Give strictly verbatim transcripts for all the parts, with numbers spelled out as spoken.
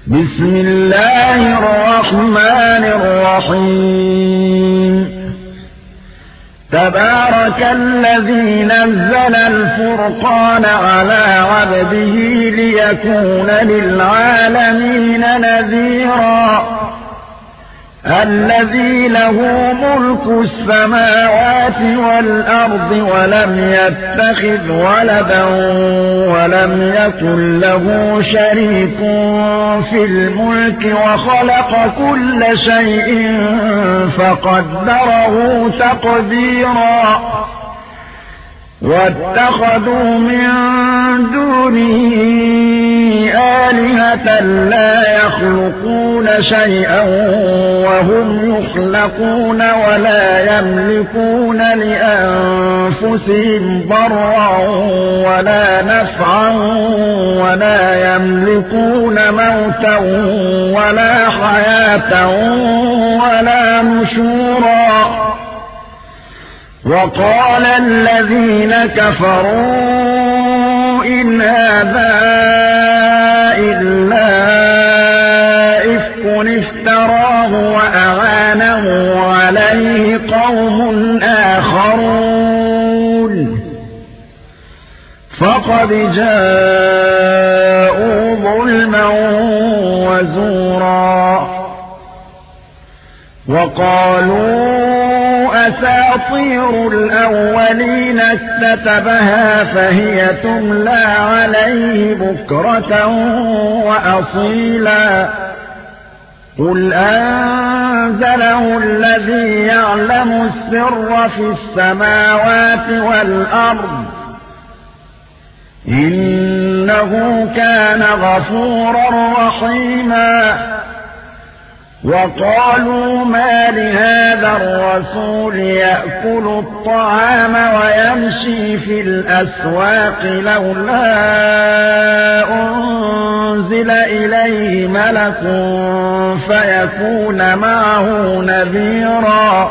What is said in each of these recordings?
بسم الله الرحمن الرحيم تبارك الذي نزل الفرقان على عبده ليكون للعالمين نذيرا الذي له ملك السماوات والأرض ولم يتخذ ولدا ولم يكن له شريك في الملك وخلق كل شيء فقدره تقديرا واتخذوا من دونه آلهة لا يخلقون شيئا وهم يخلقون ولا يملكون لأنفسهم ضرا ولا نفعا ولا يملكون موتا ولا حياة ولا نشورا وقال الذين كفروا إن هذا إلا إفك افتراه وأعانه عليه قوم آخرون فقد جاءوا ظلما وزورا وقالوا أساطير الأولين اكتتبها فهي تملى عليه بكرة وأصيلا قل أنزله الذي يعلم السر في السماوات والأرض إنه كان غفورا رحيما وقالوا ما لهذا الرسول يأكل الطعام ويمشي في الأسواق لولا أنزل إليه ملك فيكون معه نذيرا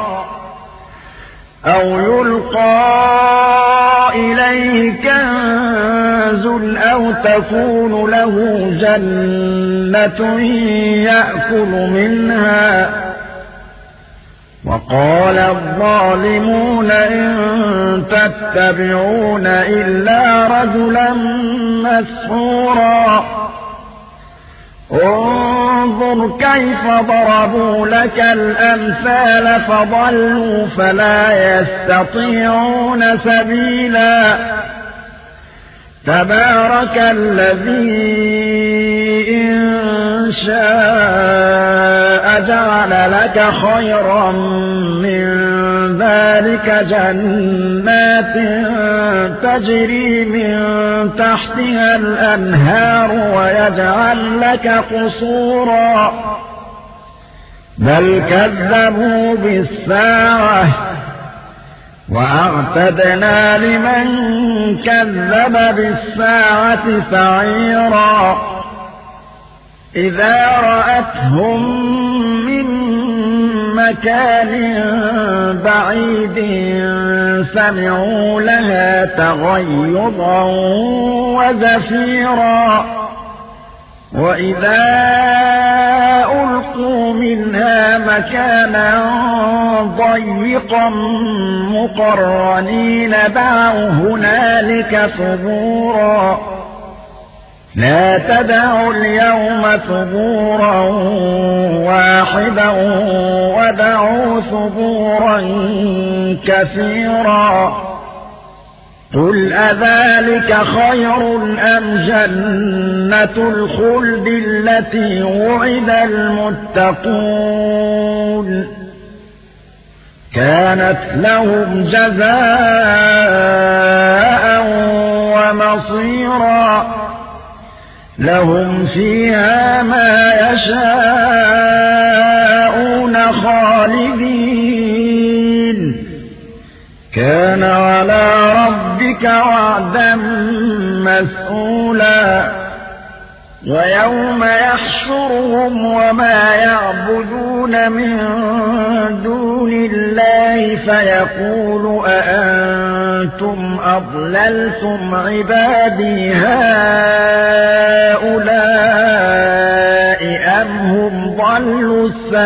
أو يلقى إليه كنز أو تكون له جنة يأكل منها وقال الظالمون إن تتبعون إلا رجلا مسحورا انظر كيف ضربوا لك الأمثال فضلوا فلا يستطيعون سبيلا تبارك الذي إن شاء جعل لك خيرا من ذلك جنات تجري من تحتها الأنهار ويجعل لك قصورا بل كذبوا بالساعة وأعتدنا لمن كذب بالساعة سعيرا إذا رأتهم من مكان بعيد سمعوا لها تغيظا وزفيرا وإذا ألقوا منها مكانا ضيقا مقرنين دعوا هنالك ثبورا لا تدعوا اليوم ثبورا واحدا ودعوا ثبورا كثيرا قل أذلك خير أم جنة الخلد التي وعد المتقون كانت لهم جزاء ومصيرا لهم فيها ما يشاءون خالدين كان على ربك وعدا مسئولا ويوم يحشرهم وما يعبدون من دون الله فيقول أأنتم أضللتم عبادي هؤلاء أم هم ضلوا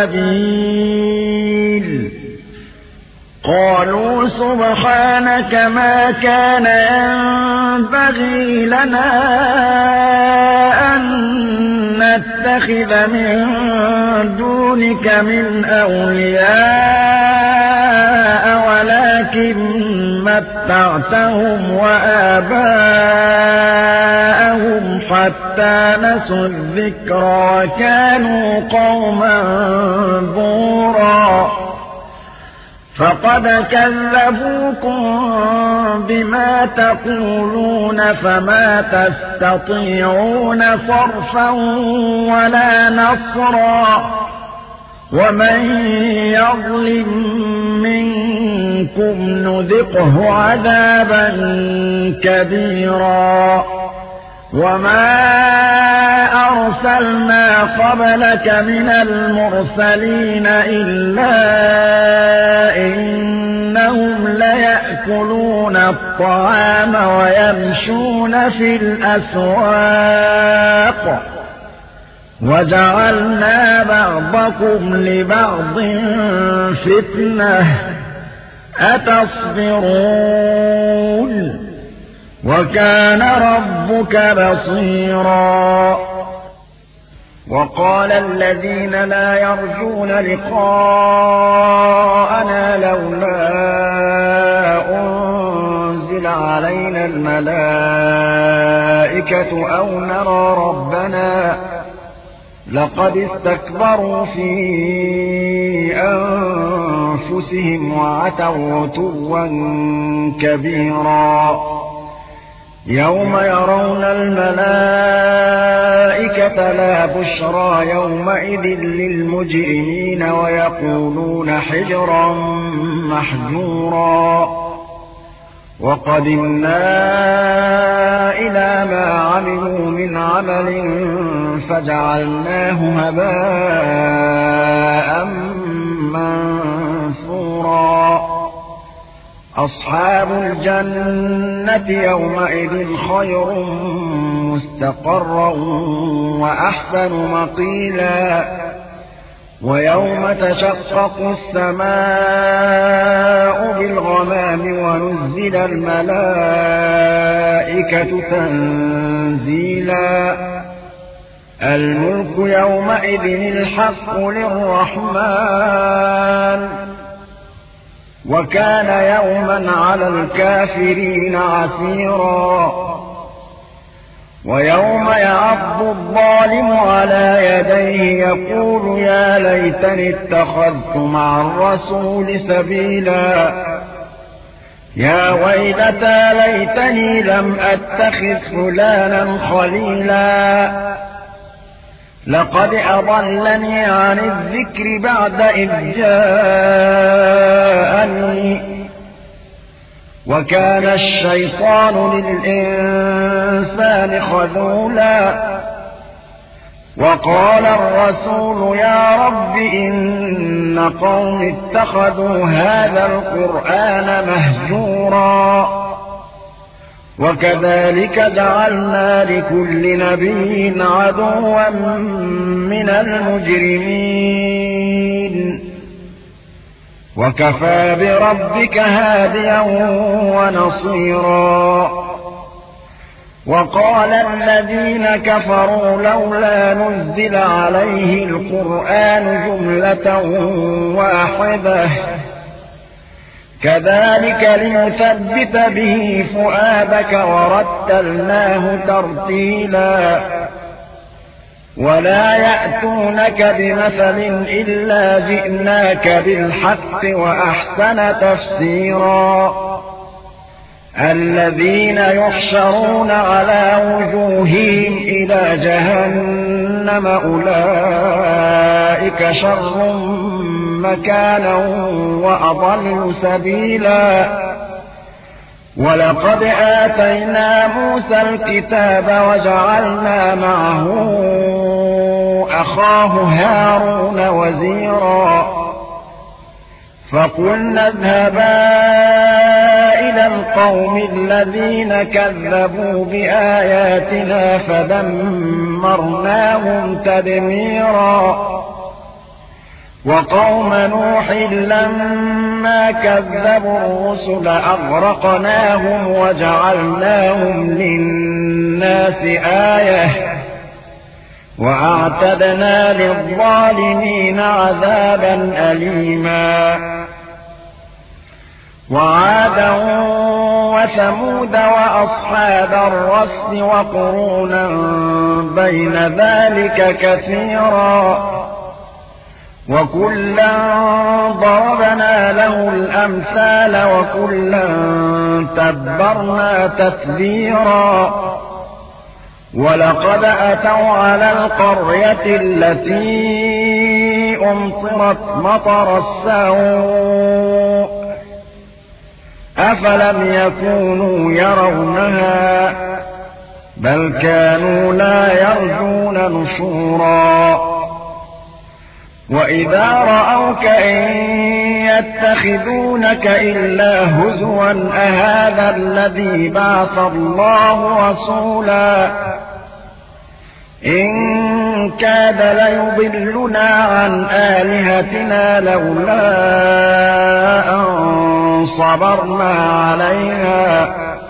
السبيل قالوا سبحانك ما كان ينبغي لنا أن نتخذ من دونك من أولياء ولكن متعتهم وآباءهم حتى نسوا الذكر وكانوا قوما بورا فقد كذبوكم بما تقولون فما تستطيعون صرفا ولا نصرا ومن يظلم منكم نذقه عذابا كبيرا وما أرسلنا قبلك من المرسلين إلا إنهم ليأكلون الطعام ويمشون في الأسواق وجعلنا بعضكم لبعض فتنة أتصبرون وكان ربك بصيرا وقال الذين لا يرجون لقاءنا لولا أنزل علينا الملائكة أو نرى ربنا لقد استكبروا في أنفسهم وعتوا عتوا كبيرا يوم يرون الملائكة لا بشرى يومئذ للمجرمين ويقولون حجرا محجورا وقدمنا إلى ما عملوا من عمل فجعلناه هباء منثورا أصحاب الجنة يومئذ خير مستقرا وأحسن مقيلا ويوم تشقق السماء بالغمام ونزل الملائكة تنزيلا الملك يومئذ الحق للرحمن وكان يوما على الكافرين عسيرا ويوم يعض الظالم على يديه يقول يا ليتني اتخذت مع الرسول سبيلا يا ويلتى ليتني لم أتخذ فلانا خليلا لقد أضلني عن الذكر بعد إذ جاءني وكان الشيطان للإنسان خذولا وقال الرسول يا رب إن قوم اتخذوا هذا القرآن مهجورا وكذلك جعلنا لكل نبي عدوا من المجرمين وكفى بربك هاديا ونصيرا وقال الذين كفروا لولا نزل عليه القرآن جملة واحدة كذلك لنثبت به فؤادك ورتلناه ترتيلا ولا يأتونك بمثل إلا جئناك بالحق وأحسن تفسيرا الذين يحشرون على وجوههم إلى جهنم أولئك شر مكانا وأضل سبيلا ولقد آتينا موسى الكتاب وجعلنا معه أخاه هارون وزيرا فقلنا اذهبا إلى إلى القوم الذين كذبوا بآياتنا فدمرناهم تدميرا وقوم نوح لما كذبوا الرسل أغرقناهم وجعلناهم للناس آية وأعتدنا للظالمين عذابا أليما وعادا وثمود وأصحاب الرس وقرونا بين ذلك كثيرا وكلا ضربنا له الأمثال وكلا تبرنا تتبيرا ولقد أتوا على القرية التي أمطرت مطر السوء أفلم يكونوا يرونها بل كانوا لا يرجون نشورا وإذا رأوك إن يتخذونك إلا هزوا أهذا الذي بعث الله رسولا إن كاد ليضلنا عن آلهتنا لولا أن صبرنا عليها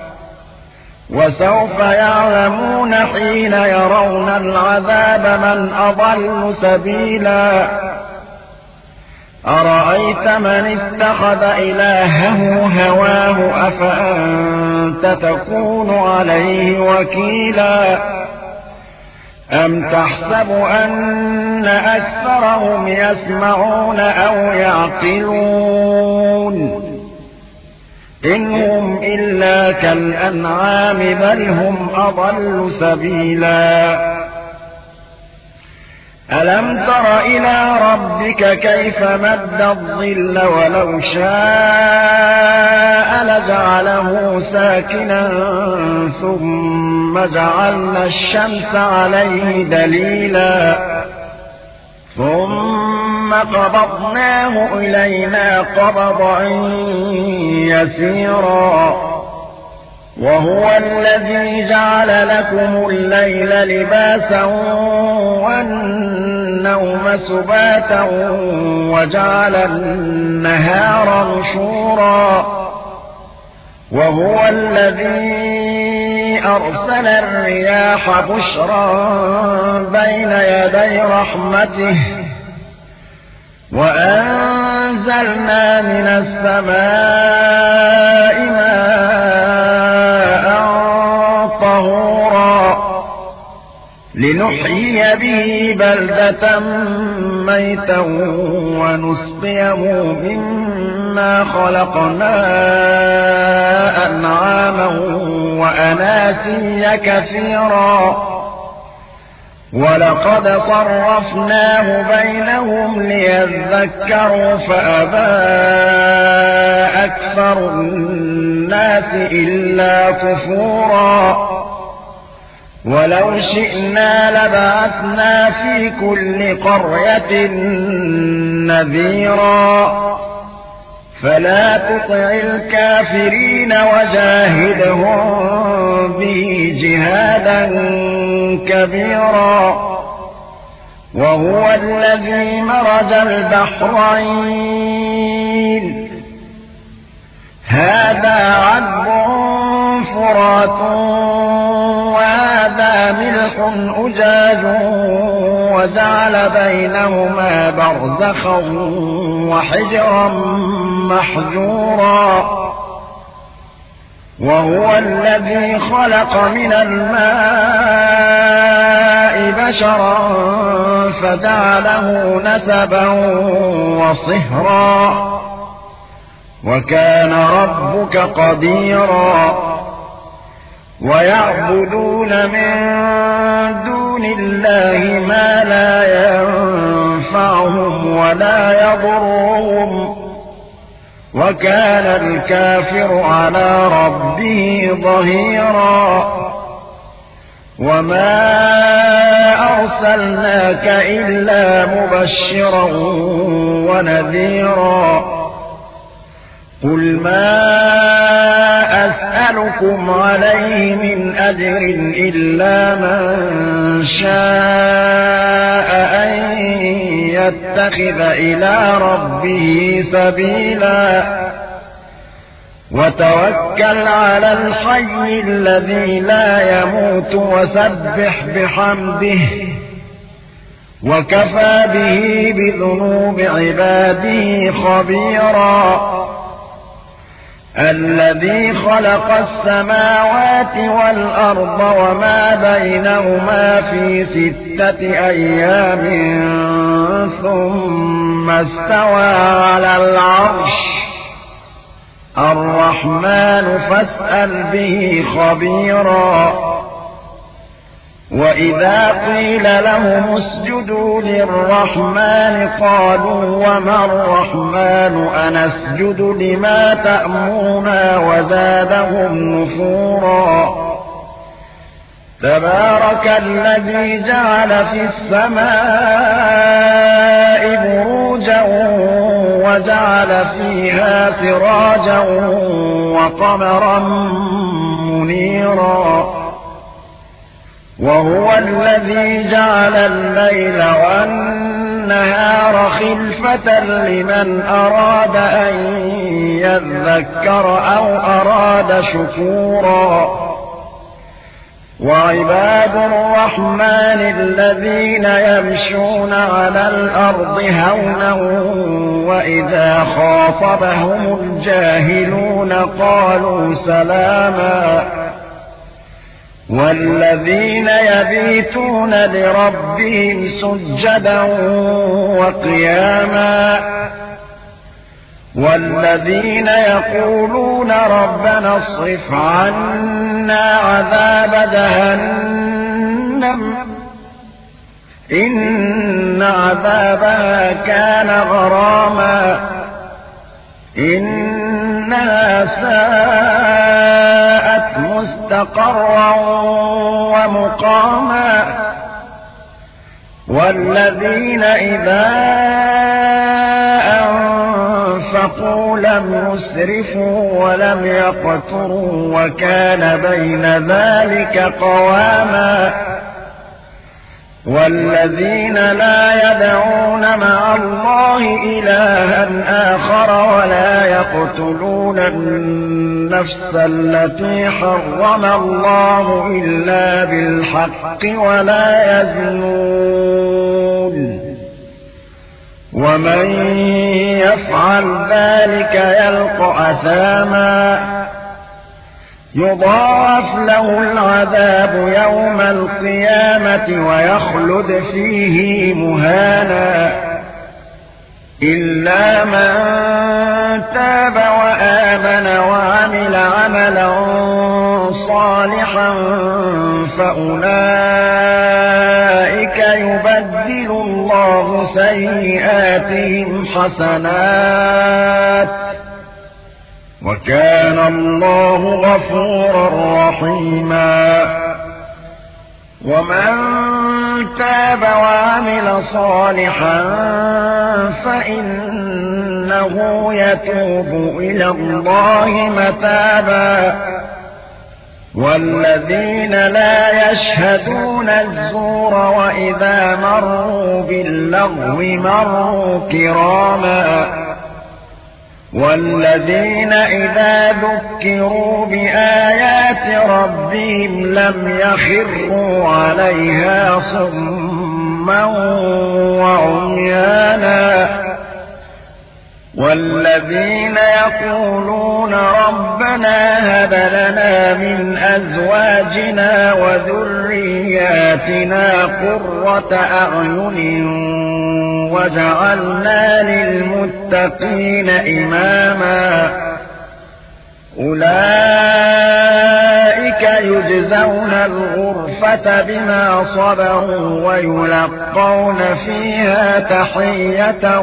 وسوف يعلمون حين يرون العذاب من أضل سبيلا أرأيت من اتخذ إلهه هواه أفأنت تكون عليه وكيلا أم تحسب أن أكثرهم يسمعون أو يعقلون إن هم إلا كالأنعام بل هم أضل سبيلا ألم تر إلى ربك كيف مد الظل ولو شاء لجعله ساكنا ثم جعلنا الشمس عليه دليلا ثم قبضناه إلينا قبضا يسيرا وهو الذي جعل لكم الليل لباسا والنوم سباتا وجعل النهار نشورا وهو الذي أرسل الرياح بشرا بين يدي رحمته وأنزلنا من السماء ماء طهورا لنحيي به بلدة ميتا ونسقيه مما خلقنا أنعاما وأناسيا كثيرا ولقد صرفناه بينهم ليذكروا فأبى أكثر الناس إلا كفورا ولو شئنا لبعثنا في كل قرية نذيرا فلا تطع الكافرين وجاهدهم به جهادا كبيرا وهو الذي مرج البحرين هذا عذب فرات وهذا ملح أجاج وجعل بينهما برزخا وحجرا محجورا وهو الذي خلق من الماء بشرا فجعله نسبا وصهرا وكان ربك قديرا ويعبدون من دون الله ما لا ينفعهم ولا يضرهم وكان الكافر على ربه ظهيرا وما أرسلناك إلا مبشرا ونذيرا قل ما أسألكم عليه من أجر إلا من شاء أن يتخذ إلى ربه سبيلا وتوكل على الحي الذي لا يموت وسبح بحمده وكفى به بذنوب عباده خبيرا الذي خلق السماوات والأرض وما بينهما في ستة أيام ثم استوى على العرش الرحمن فاسأل به خبيرا وإذا قيل لهم اسجدوا للرحمن قالوا وما الرحمن أنسجد لما تأمرنا وزادهم نفورا تبارك الذي جعل في السماء بروجا وجعل فيها سراجا وقمرا منيرا وهو الذي جعل الليل والنهار خلفة لمن أراد أن يذكر أو أراد شكورا وعباد الرحمن الذين يمشون على الأرض هونا وإذا خاطبهم الجاهلون قالوا سلاما والذين يبيتون لربهم سجدا وقياما والذين يقولون ربنا اصرف عنا عذاب جهنم إن عذابها كان غراما إنها ساءت مستقرا ومقاما والذين إذا أنفقوا لم يسرفوا ولم يقتروا وكان بين ذلك قواما والذين لا يدعون مع الله إلها آخر ولا يقتلون النفس التي حرم الله إلا بالحق ولا يزنون ومن يفعل ذلك يلقى أثاما يضاعف له العذاب يوم القيامة ويخلد فيه مهانا إلا من تاب وآمن وعمل عملا صالحا فأولئك يبدل الله سيئاتهم حسنات وكان الله غفورا رحيما ومن تاب وعمل صالحا فإنه يتوب إلى الله متابا والذين لا يشهدون الزور وإذا مروا باللغو مروا كراما والذين إذا ذكروا بآيات ربهم لم يخروا عليها صما وعميانا والذين يقولون ربنا هب لنا من أزواجنا وذرياتنا قرة أعين وجعلنا للمتقين إماما أولئك يجزون الغرفة بما صبروا ويلقون فيها تحية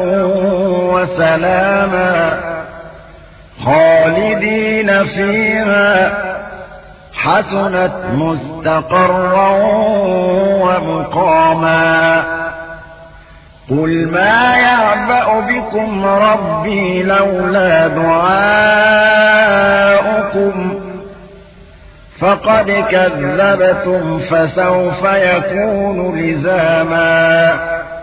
وسلاما خالدين فيها حسنت مستقرا ومقاما قل ما يعبأ بكم ربي لولا دعاؤكم فقد كذبتم فسوف يكون لزاما